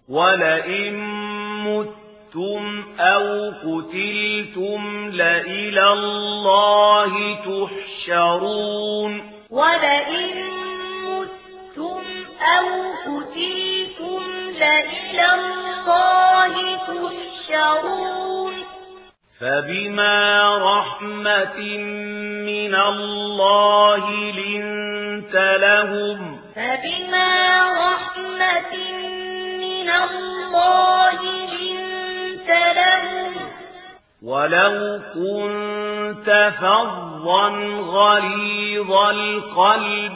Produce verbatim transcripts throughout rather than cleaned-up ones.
ولئن متم أو قتلتم لإلى الله تحشرون ولئن متم أو قتلتم لإلى الله تحشرون فبما رحمة من الله لنت لهم فبما رحمة من الله لنت لهم ولو كنت فظا غليظ القلب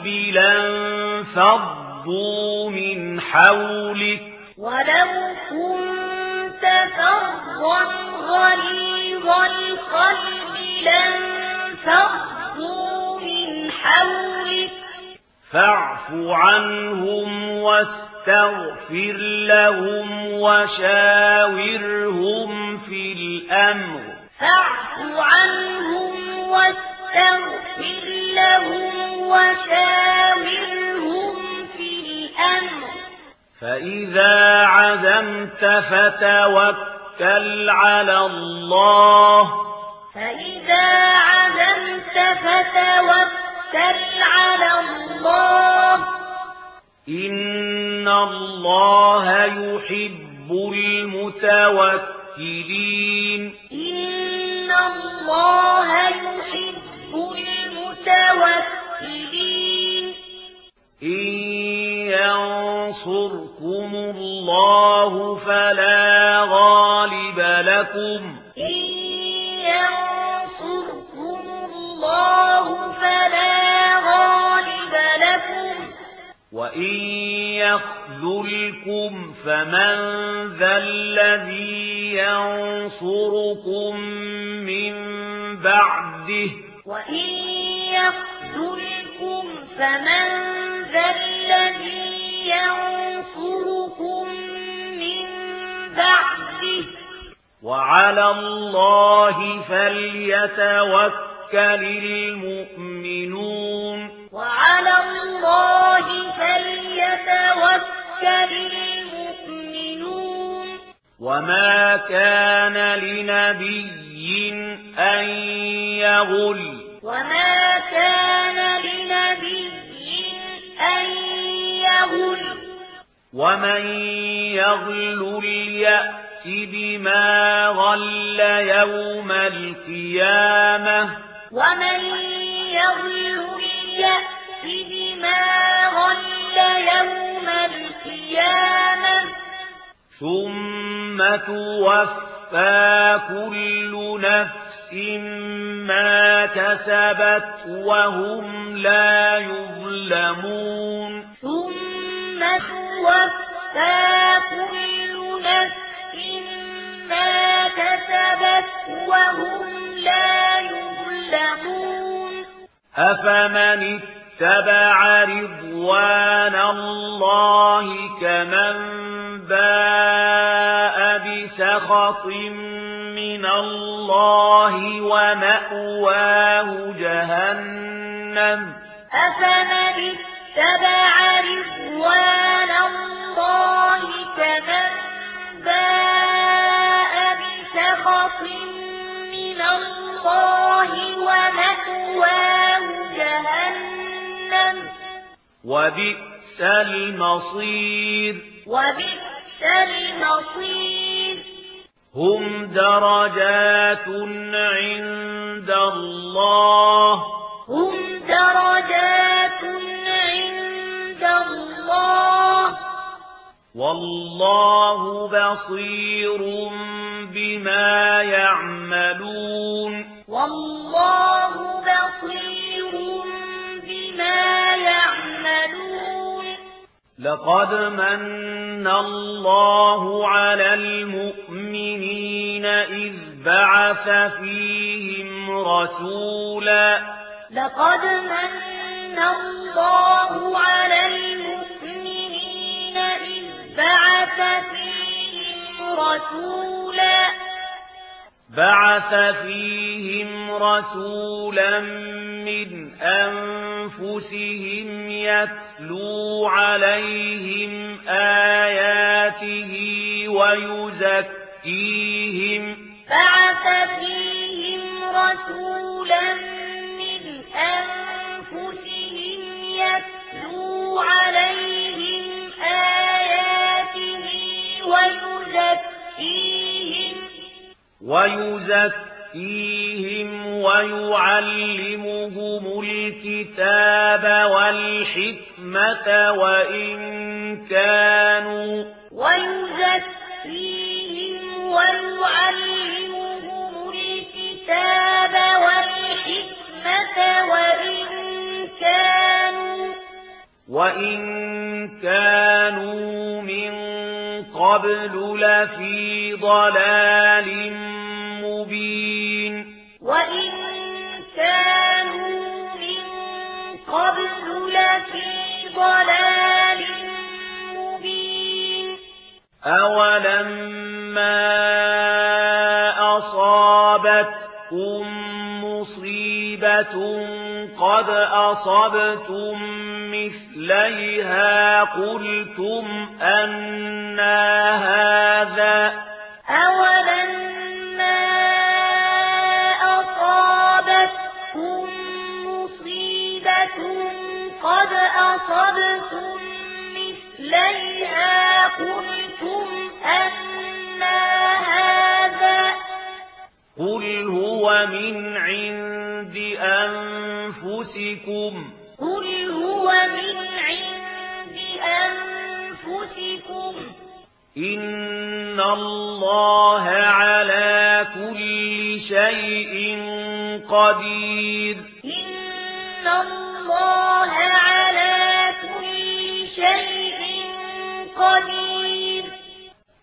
لانفضوا من حولك ولو كنت فظا غليظ القلب لانفضوا من حولك فاعف عنهم واستغفر لهم وشاورهم في الأمر فاعف عنهم واستغفر لهم وشاورهم في الأمر فإذا عزمت فتوكل على الله فإذا عزمت فتوكل على الله إن الله يحب المتوكلين إن الله يحب المتوكلين إن ينصركم الله فلا غالب لكم إن ينصركم الله فلا غالب لكم وإن يخذلكم فمن ذا الذي ينصركم من بعده وإن يخذلكم فمن ذا الذي ينصركم من بعده وعلى الله فليتوكل المؤمنون وعلى الله فليتوكل المؤمنون وما كان لنبي أن يغل وما كان لنبي أن يغل ومن يغل يأت بما غل يوم القيامة ومن يغل يأت بما غل يوم القيامة ثم توفى كل نفس ما كسبت وهم لا يظلمون ثم توفى كل نفس ما كسبت وهم لا يظلمون أفمن اتبع رضوان الله كمن باء بسخط من الله ومأواه جهنم أفمن اتبع رضوان الله كمن باء بسخط من الله ومأواه جهنم وبئس المصير وبئس المصير هم درجات عند الله هم درجات عند الله والله بصير بما يعملون والله بصير بما يعملون لقد من الله على المؤمنين إذ بعث فيهم رسولا لقد من الله على المؤمنين إذ بعث فيهم رسولا بعث فيهم رسولا من أنفسهم يتلو يتلو عليهم آياته ويزكيهم بعث فيهم رسولا من أنفسهم يتلو عليهم آياته ويزكيهم ويزكيهم ويعلمهم الكتاب والحكمة وإن كانوا ويزكيهم ويعلمهم الكتاب والحكمة وإن كانوا وإن كانوا من قبل لفي ضلال مبين وإن كانوا من قبل لفي ضلال مبين أولما أصابتكم مصيبة قد أصبتم مثليها قلتم أنى هذا أولما أصابتكم مصيبة قد أصبتم مثليها قلتم أنى هذا قل هو من عند أنفسكم قل هو من عند أنفسكم إن الله على كل شيء قدير